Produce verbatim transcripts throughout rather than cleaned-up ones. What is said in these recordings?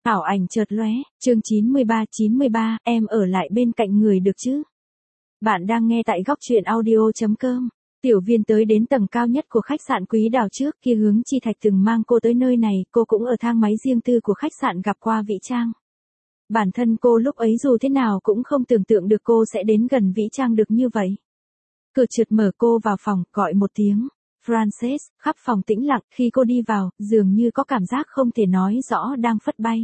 Ảo ảnh chợt lóe, chương chín mươi ba chín mươi ba, em ở lại bên cạnh người được chứ? Bạn đang nghe tại góc truyện audio chấm com. Tiểu Viên tới đến tầng cao nhất của khách sạn Quý Đào trước kia hướng Chi Thạch từng mang cô tới nơi này, cô cũng ở thang máy riêng tư của khách sạn gặp qua Vĩ Trang. Bản thân cô lúc ấy dù thế nào cũng không tưởng tượng được cô sẽ đến gần Vĩ Trang được như vậy. Cửa trượt mở cô vào phòng, gọi một tiếng. Frances, khắp phòng tĩnh lặng, khi cô đi vào, dường như có cảm giác không thể nói rõ đang phất bay.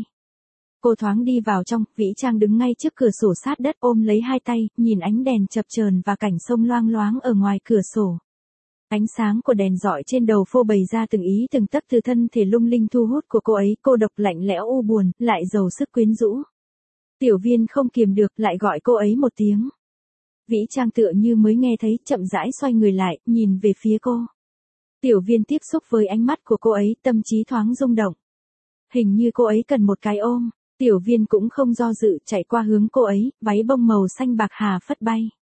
Cô thoáng đi vào trong, Vĩ Trang đứng ngay trước cửa sổ sát đất ôm lấy hai tay, nhìn ánh đèn chập chờn và cảnh sông loang loáng ở ngoài cửa sổ. Ánh sáng của đèn rọi trên đầu phô bày ra từng ý từng tấc từ thân thể lung linh thu hút của cô ấy, cô độc lạnh lẽo u buồn, lại giàu sức quyến rũ. Tiểu Viên không kiềm được, lại gọi cô ấy một tiếng. Vĩ Trang tựa như mới nghe thấy, chậm rãi xoay người lại, nhìn về phía cô. Tiểu Viên tiếp xúc với ánh mắt của cô ấy, tâm trí thoáng rung động. Hình như cô ấy cần một cái ôm. Tiểu Viên cũng không do dự, chạy qua hướng cô ấy, váy bông màu xanh bạc hà phất bay.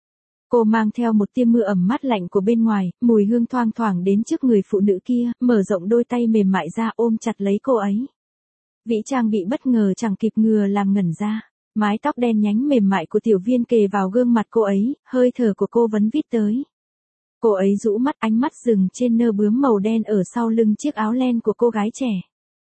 Cô mang theo một tia mưa ẩm mát lạnh của bên ngoài, mùi hương thoang thoảng đến trước người phụ nữ kia, mở rộng đôi tay mềm mại ra ôm chặt lấy cô ấy. Vĩ Trang bị bất ngờ chẳng kịp ngừa làm ngẩn ra. Mái tóc đen nhánh mềm mại của Tiểu Viên kề vào gương mặt cô ấy, hơi thở của cô vấn vít tới. Cô ấy rũ mắt, ánh mắt dừng trên nơ bướm màu đen ở sau lưng chiếc áo len của cô gái trẻ.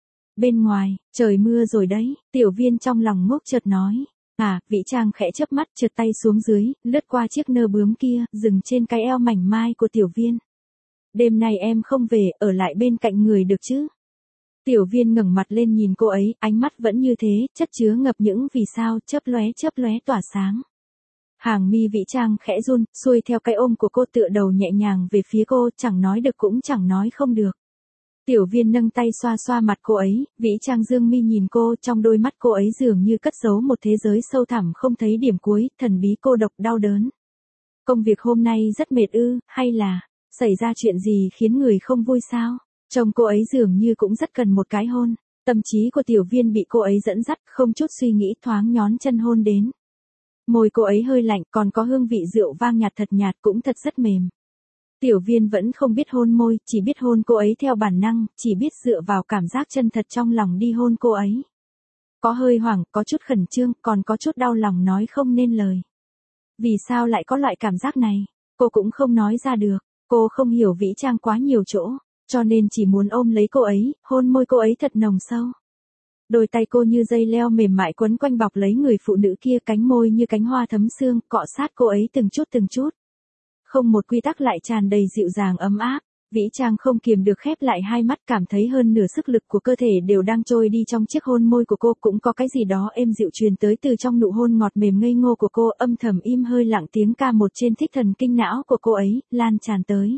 Bên ngoài, trời mưa rồi đấy, Tiểu Viên trong lòng ngốc chợt nói. À, Vĩ Trang khẽ chớp mắt, trượt tay xuống dưới, lướt qua chiếc nơ bướm kia, dừng trên cái eo mảnh mai của Tiểu Viên. Đêm nay em không về, ở lại bên cạnh người được chứ? Tiểu Viên ngẩng mặt lên nhìn cô ấy, ánh mắt vẫn như thế, chất chứa ngập những vì sao, chớp lóe chớp lóe tỏa sáng. Hàng mi Vĩ Trang khẽ run, xuôi theo cái ôm của cô tựa đầu nhẹ nhàng về phía cô, chẳng nói được cũng chẳng nói không được. Tiểu Viên nâng tay xoa xoa mặt cô ấy, Vĩ Trang dương mi nhìn cô, trong đôi mắt cô ấy dường như cất giấu một thế giới sâu thẳm không thấy điểm cuối, thần bí cô độc đau đớn. Công việc hôm nay rất mệt ư, hay là, xảy ra chuyện gì khiến người không vui sao? Trông cô ấy dường như cũng rất cần một cái hôn. Tâm trí của Tiểu Viên bị cô ấy dẫn dắt, không chút suy nghĩ thoáng nhón chân hôn đến. Môi cô ấy hơi lạnh, còn có hương vị rượu vang nhạt thật nhạt, cũng thật rất mềm. Tiểu Viên vẫn không biết hôn môi, chỉ biết hôn cô ấy theo bản năng, chỉ biết dựa vào cảm giác chân thật trong lòng đi hôn cô ấy. Có hơi hoảng, có chút khẩn trương, còn có chút đau lòng nói không nên lời. Vì sao lại có loại cảm giác này? Cô cũng không nói ra được. Cô không hiểu Vĩ Trang quá nhiều chỗ, cho nên chỉ muốn ôm lấy cô ấy, hôn môi cô ấy thật nồng sâu. Đôi tay cô như dây leo mềm mại quấn quanh bọc lấy người phụ nữ kia, cánh môi như cánh hoa thấm sương, cọ sát cô ấy từng chút từng chút. Không một quy tắc lại tràn đầy dịu dàng ấm áp. Vĩ Trang không kiềm được khép lại hai mắt, cảm thấy hơn nửa sức lực của cơ thể đều đang trôi đi trong chiếc hôn môi của cô, cũng có cái gì đó êm dịu truyền tới từ trong nụ hôn ngọt mềm ngây ngô của cô, âm thầm im hơi lặng tiếng ca một trên thích thần kinh não của cô ấy, lan tràn tới.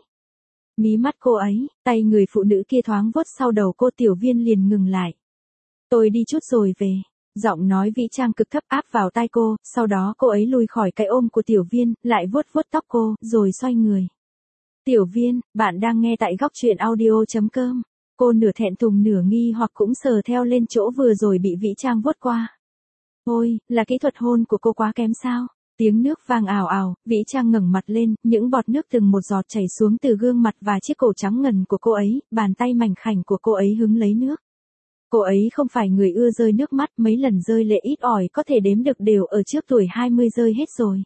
Mí mắt cô ấy, tay người phụ nữ kia thoáng vuốt sau đầu cô, Tiểu Viên liền ngừng lại. Tôi đi chút rồi về. Giọng nói Vĩ Trang cực thấp áp vào tai cô, sau đó cô ấy lùi khỏi cái ôm của Tiểu Viên, lại vuốt vuốt tóc cô, rồi xoay người. Tiểu Viên, bạn đang nghe tại góc truyện audio chấm com. Cô nửa thẹn thùng nửa nghi hoặc cũng sờ theo lên chỗ vừa rồi bị Vĩ Trang vuốt qua. Ôi, là kỹ thuật hôn của cô quá kém sao? Tiếng nước vang ào ào, Vĩ Trang ngẩng mặt lên, những bọt nước từng một giọt chảy xuống từ gương mặt và chiếc cổ trắng ngần của cô ấy, bàn tay mảnh khảnh của cô ấy hứng lấy nước. Cô ấy không phải người ưa rơi nước mắt, mấy lần rơi lệ ít ỏi có thể đếm được đều ở trước tuổi hai mươi rơi hết rồi.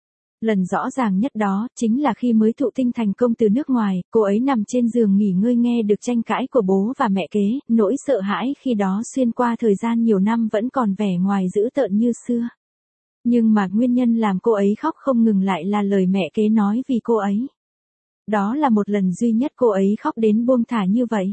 Lần rõ ràng nhất đó, chính là khi mới thụ tinh thành công từ nước ngoài, cô ấy nằm trên giường nghỉ ngơi nghe được tranh cãi của bố và mẹ kế, nỗi sợ hãi khi đó xuyên qua thời gian nhiều năm vẫn còn vẻ ngoài dữ tợn như xưa. Nhưng mà nguyên nhân làm cô ấy khóc không ngừng lại là lời mẹ kế nói vì cô ấy. Đó là một lần duy nhất cô ấy khóc đến buông thả như vậy.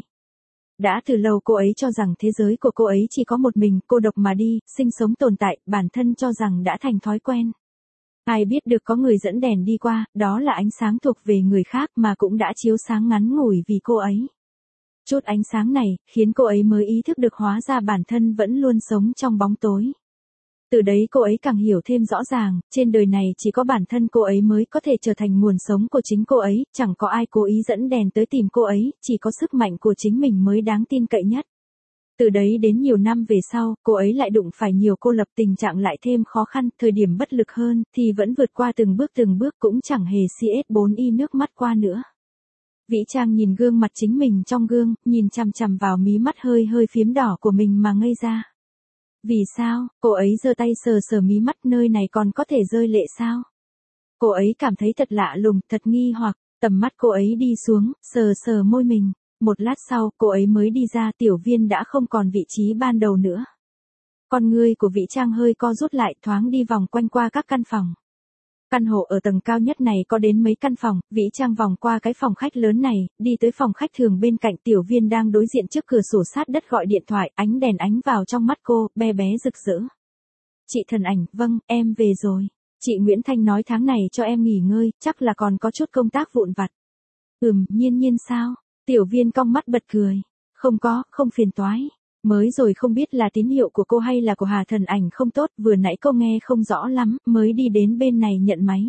Đã từ lâu cô ấy cho rằng thế giới của cô ấy chỉ có một mình, cô độc mà đi, sinh sống tồn tại, bản thân cho rằng đã thành thói quen. Ai biết được có người dẫn đèn đi qua, đó là ánh sáng thuộc về người khác mà cũng đã chiếu sáng ngắn ngủi vì cô ấy. Chút ánh sáng này, khiến cô ấy mới ý thức được hóa ra bản thân vẫn luôn sống trong bóng tối. Từ đấy cô ấy càng hiểu thêm rõ ràng, trên đời này chỉ có bản thân cô ấy mới có thể trở thành nguồn sống của chính cô ấy, chẳng có ai cố ý dẫn đèn tới tìm cô ấy, chỉ có sức mạnh của chính mình mới đáng tin cậy nhất. Từ đấy đến nhiều năm về sau, cô ấy lại đụng phải nhiều cô lập, tình trạng lại thêm khó khăn, thời điểm bất lực hơn, thì vẫn vượt qua từng bước từng bước, cũng chẳng hề xê ét bốn y nước mắt qua nữa. Vĩ Trang nhìn gương mặt chính mình trong gương, nhìn chằm chằm vào mí mắt hơi hơi phiếm đỏ của mình mà ngây ra. Vì sao, cô ấy giơ tay sờ sờ mí mắt, nơi này còn có thể rơi lệ sao? Cô ấy cảm thấy thật lạ lùng, thật nghi hoặc, tầm mắt cô ấy đi xuống, sờ sờ môi mình. Một lát sau, cô ấy mới đi ra, Tiểu Viên đã không còn vị trí ban đầu nữa. Con ngươi của Vĩ Trang hơi co rút lại, thoáng đi vòng quanh qua các căn phòng. Căn hộ ở tầng cao nhất này có đến mấy căn phòng, Vĩ Trang vòng qua cái phòng khách lớn này, đi tới phòng khách thường bên cạnh. Tiểu Viên đang đối diện trước cửa sổ sát đất gọi điện thoại, ánh đèn ánh vào trong mắt cô, be bé rực rỡ. Chị Thần Ảnh, vâng, em về rồi. Chị Nguyễn Thanh nói tháng này cho em nghỉ ngơi, chắc là còn có chút công tác vụn vặt. Ừm, Nhiên Nhiên sao? Tiểu Viên cong mắt bật cười. Không có, không phiền toái. Mới rồi không biết là tín hiệu của cô hay là của Hà Thần Ảnh không tốt, vừa nãy cô nghe không rõ lắm, mới đi đến bên này nhận máy.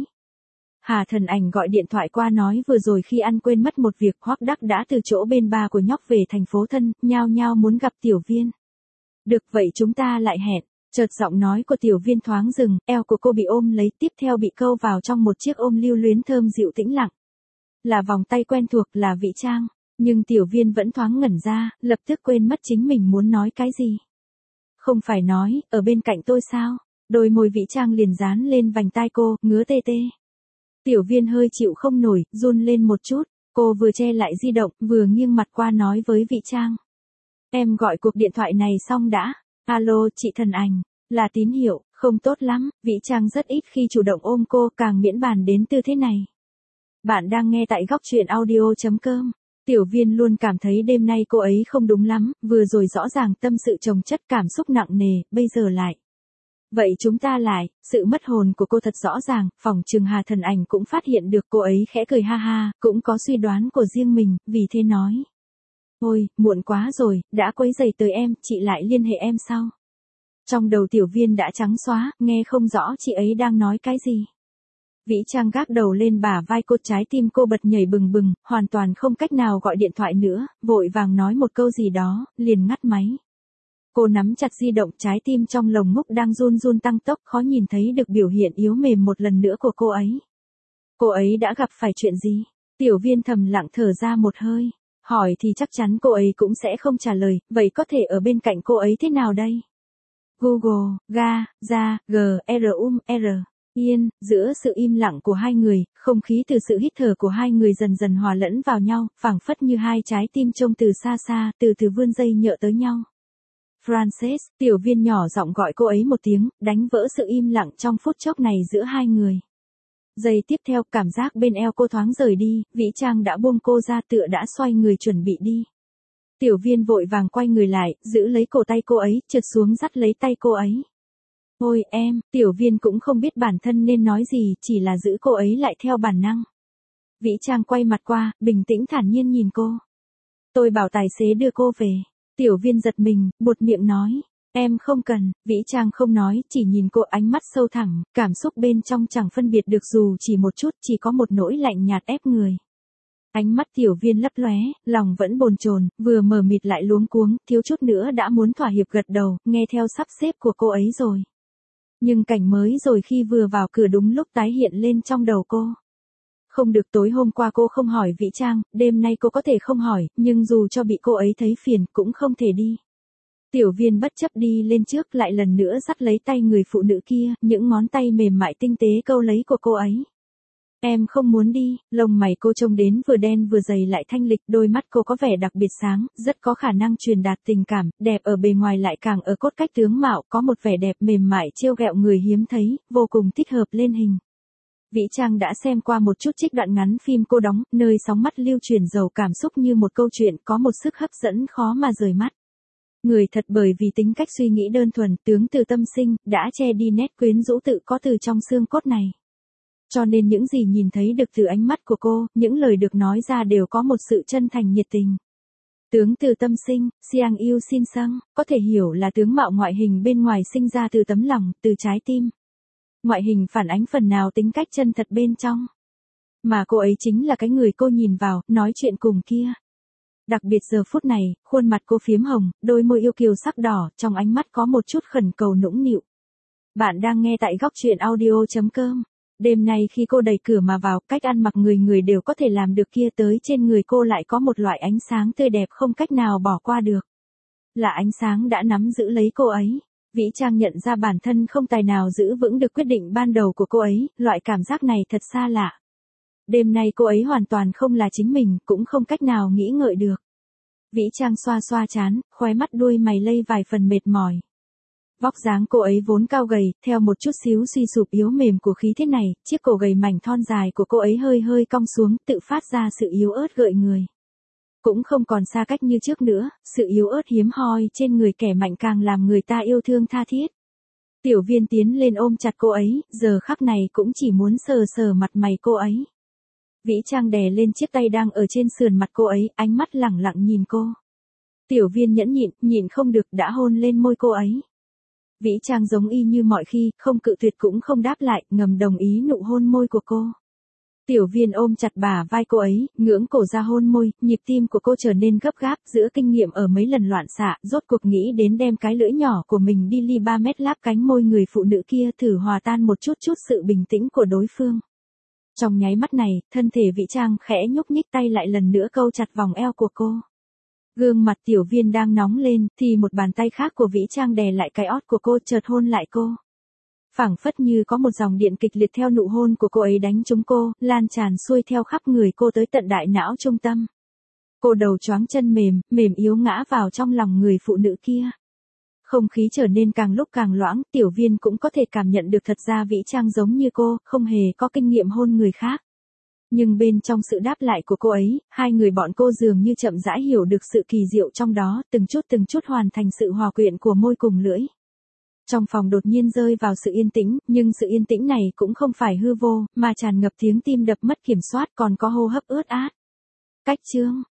Hà Thần Ảnh gọi điện thoại qua nói vừa rồi khi ăn quên mất một việc, Hoắc Đắc đã từ chỗ bên ba của nhóc về thành phố thân, nhao nhao muốn gặp Tiểu Viên. Được vậy chúng ta lại hẹn. Chợt giọng nói của Tiểu Viên thoáng dừng, eo của cô bị ôm lấy, tiếp theo bị câu vào trong một chiếc ôm lưu luyến thơm dịu tĩnh lặng. Là vòng tay quen thuộc, là Vĩ Trang. Nhưng Tiểu Viên vẫn thoáng ngẩn ra, lập tức quên mất chính mình muốn nói cái gì. Không phải nói, ở bên cạnh tôi sao? Đôi môi Vĩ Trang liền dán lên vành tai cô, ngứa tê tê. Tiểu Viên hơi chịu không nổi, run lên một chút. Cô vừa che lại di động, vừa nghiêng mặt qua nói với Vĩ Trang. Em gọi cuộc điện thoại này xong đã. Alo, chị Thần Ảnh. Là tín hiệu, không tốt lắm. Vĩ Trang rất ít khi chủ động ôm cô, càng miễn bàn đến tư thế này. Bạn đang nghe tại góc truyện audio.com. Tiểu Viên luôn cảm thấy đêm nay cô ấy không đúng lắm, vừa rồi rõ ràng tâm sự chồng chất cảm xúc nặng nề, bây giờ lại. Vậy chúng ta lại, sự mất hồn của cô thật rõ ràng, phòng trừng Hà Thần Ảnh cũng phát hiện được. Cô ấy khẽ cười ha ha, cũng có suy đoán của riêng mình, vì thế nói. Ôi, muộn quá rồi, đã quấy rầy tới em, chị lại liên hệ em sau. Trong đầu Tiểu Viên đã trắng xóa, nghe không rõ chị ấy đang nói cái gì. Vĩ Trang gác đầu lên bả vai cô, trái tim cô bật nhảy bừng bừng, hoàn toàn không cách nào gọi điện thoại nữa, vội vàng nói một câu gì đó, liền ngắt máy. Cô nắm chặt di động, trái tim trong lồng ngực đang run run tăng tốc, khó nhìn thấy được biểu hiện yếu mềm một lần nữa của cô ấy. Cô ấy đã gặp phải chuyện gì? Tiểu Viên thầm lặng thở ra một hơi, hỏi thì chắc chắn cô ấy cũng sẽ không trả lời, vậy có thể ở bên cạnh cô ấy thế nào đây? Google, ga, ra, g, r, um, r. Yên, giữa sự im lặng của hai người, không khí từ sự hít thở của hai người dần dần hòa lẫn vào nhau, phảng phất như hai trái tim trông từ xa xa, từ từ vươn dây nhợ tới nhau. Frances, Tiểu Viên nhỏ giọng gọi cô ấy một tiếng, đánh vỡ sự im lặng trong phút chốc này giữa hai người. Giây tiếp theo, cảm giác bên eo cô thoáng rời đi, Vĩ Trang đã buông cô ra, tựa đã xoay người chuẩn bị đi. Tiểu Viên vội vàng quay người lại, giữ lấy cổ tay cô ấy, trượt xuống dắt lấy tay cô ấy. Ôi em, Tiểu Viên cũng không biết bản thân nên nói gì, chỉ là giữ cô ấy lại theo bản năng. Vĩ Trang quay mặt qua, bình tĩnh thản nhiên nhìn cô. Tôi bảo tài xế đưa cô về. Tiểu Viên giật mình, buột miệng nói. Em không cần, Vĩ Trang không nói, chỉ nhìn cô, ánh mắt sâu thẳm, cảm xúc bên trong chẳng phân biệt được dù chỉ một chút, chỉ có một nỗi lạnh nhạt ép người. Ánh mắt Tiểu Viên lấp lóe, lòng vẫn bồn chồn, vừa mờ mịt lại luống cuống, thiếu chút nữa đã muốn thỏa hiệp gật đầu, nghe theo sắp xếp của cô ấy rồi. Nhưng cảnh mới rồi khi vừa vào cửa đúng lúc tái hiện lên trong đầu cô. Không được, tối hôm qua cô không hỏi Vĩ Trang, đêm nay cô có thể không hỏi, nhưng dù cho bị cô ấy thấy phiền cũng không thể đi. Tiểu Viên bất chấp đi lên trước, lại lần nữa dắt lấy tay người phụ nữ kia, những ngón tay mềm mại tinh tế câu lấy của cô ấy. Em không muốn đi, lông mày cô trông đến vừa đen vừa dày lại thanh lịch, đôi mắt cô có vẻ đặc biệt sáng, rất có khả năng truyền đạt tình cảm, đẹp ở bề ngoài lại càng ở cốt cách tướng mạo, có một vẻ đẹp mềm mại trêu ghẹo người hiếm thấy, vô cùng thích hợp lên hình. Vĩ Trang đã xem qua một chút trích đoạn ngắn phim cô đóng, nơi sóng mắt lưu truyền giàu cảm xúc như một câu chuyện, có một sức hấp dẫn khó mà rời mắt. Người thật bởi vì tính cách suy nghĩ đơn thuần, tướng từ tâm sinh, đã che đi nét quyến rũ tự có từ trong xương cốt này. Cho nên những gì nhìn thấy được từ ánh mắt của cô, những lời được nói ra đều có một sự chân thành nhiệt tình. Tướng từ tâm sinh, siang yêu xin sang, có thể hiểu là tướng mạo ngoại hình bên ngoài sinh ra từ tấm lòng, từ trái tim. Ngoại hình phản ánh phần nào tính cách chân thật bên trong. Mà cô ấy chính là cái người cô nhìn vào, nói chuyện cùng kia. Đặc biệt giờ phút này, khuôn mặt cô phiếm hồng, đôi môi yêu kiều sắc đỏ, trong ánh mắt có một chút khẩn cầu nũng nịu. Bạn đang nghe tại góc truyện audio.com. Đêm nay khi cô đẩy cửa mà vào, cách ăn mặc người người đều có thể làm được kia, tới trên người cô lại có một loại ánh sáng tươi đẹp không cách nào bỏ qua được. Là ánh sáng đã nắm giữ lấy cô ấy. Vĩ Trang nhận ra bản thân không tài nào giữ vững được quyết định ban đầu của cô ấy, loại cảm giác này thật xa lạ. Đêm nay cô ấy hoàn toàn không là chính mình, cũng không cách nào nghĩ ngợi được. Vĩ Trang xoa xoa trán, khóe mắt đuôi mày lây vài phần mệt mỏi. Vóc dáng cô ấy vốn cao gầy, theo một chút xíu suy sụp yếu mềm của khí thế này, chiếc cổ gầy mảnh thon dài của cô ấy hơi hơi cong xuống, tự phát ra sự yếu ớt gợi người. Cũng không còn xa cách như trước nữa, sự yếu ớt hiếm hoi trên người kẻ mạnh càng làm người ta yêu thương tha thiết. Tiểu Viên tiến lên ôm chặt cô ấy, giờ khắc này cũng chỉ muốn sờ sờ mặt mày cô ấy. Vĩ Trang đè lên chiếc tay đang ở trên sườn mặt cô ấy, ánh mắt lẳng lặng nhìn cô. Tiểu Viên nhẫn nhịn, nhịn không được đã hôn lên môi cô ấy. Vĩ Trang giống y như mọi khi, không cự tuyệt cũng không đáp lại, ngầm đồng ý nụ hôn môi của cô. Tiểu Viên ôm chặt bả vai cô ấy, ngưỡng cổ ra hôn môi, nhịp tim của cô trở nên gấp gáp, giữa kinh nghiệm ở mấy lần loạn xạ, rốt cuộc nghĩ đến đem cái lưỡi nhỏ của mình đi ly ba mét láp cánh môi người phụ nữ kia thử hòa tan một chút chút sự bình tĩnh của đối phương. Trong nháy mắt này, thân thể Vĩ Trang khẽ nhúc nhích, tay lại lần nữa câu chặt vòng eo của cô. Gương mặt Tiểu Viên đang nóng lên, thì một bàn tay khác của Vĩ Trang đè lại cái ót của cô, chợt hôn lại cô. Phảng phất như có một dòng điện kịch liệt theo nụ hôn của cô ấy đánh trúng cô, lan tràn xuôi theo khắp người cô tới tận đại não trung tâm. Cô đầu choáng chân mềm, mềm yếu ngã vào trong lòng người phụ nữ kia. Không khí trở nên càng lúc càng loãng, Tiểu Viên cũng có thể cảm nhận được thật ra Vĩ Trang giống như cô, không hề có kinh nghiệm hôn người khác. Nhưng bên trong sự đáp lại của cô ấy, hai người bọn cô dường như chậm rãi hiểu được sự kỳ diệu trong đó, từng chút từng chút hoàn thành sự hòa quyện của môi cùng lưỡi. Trong phòng đột nhiên rơi vào sự yên tĩnh, nhưng sự yên tĩnh này cũng không phải hư vô, mà tràn ngập tiếng tim đập mất kiểm soát, còn có hô hấp ướt át. Cách chương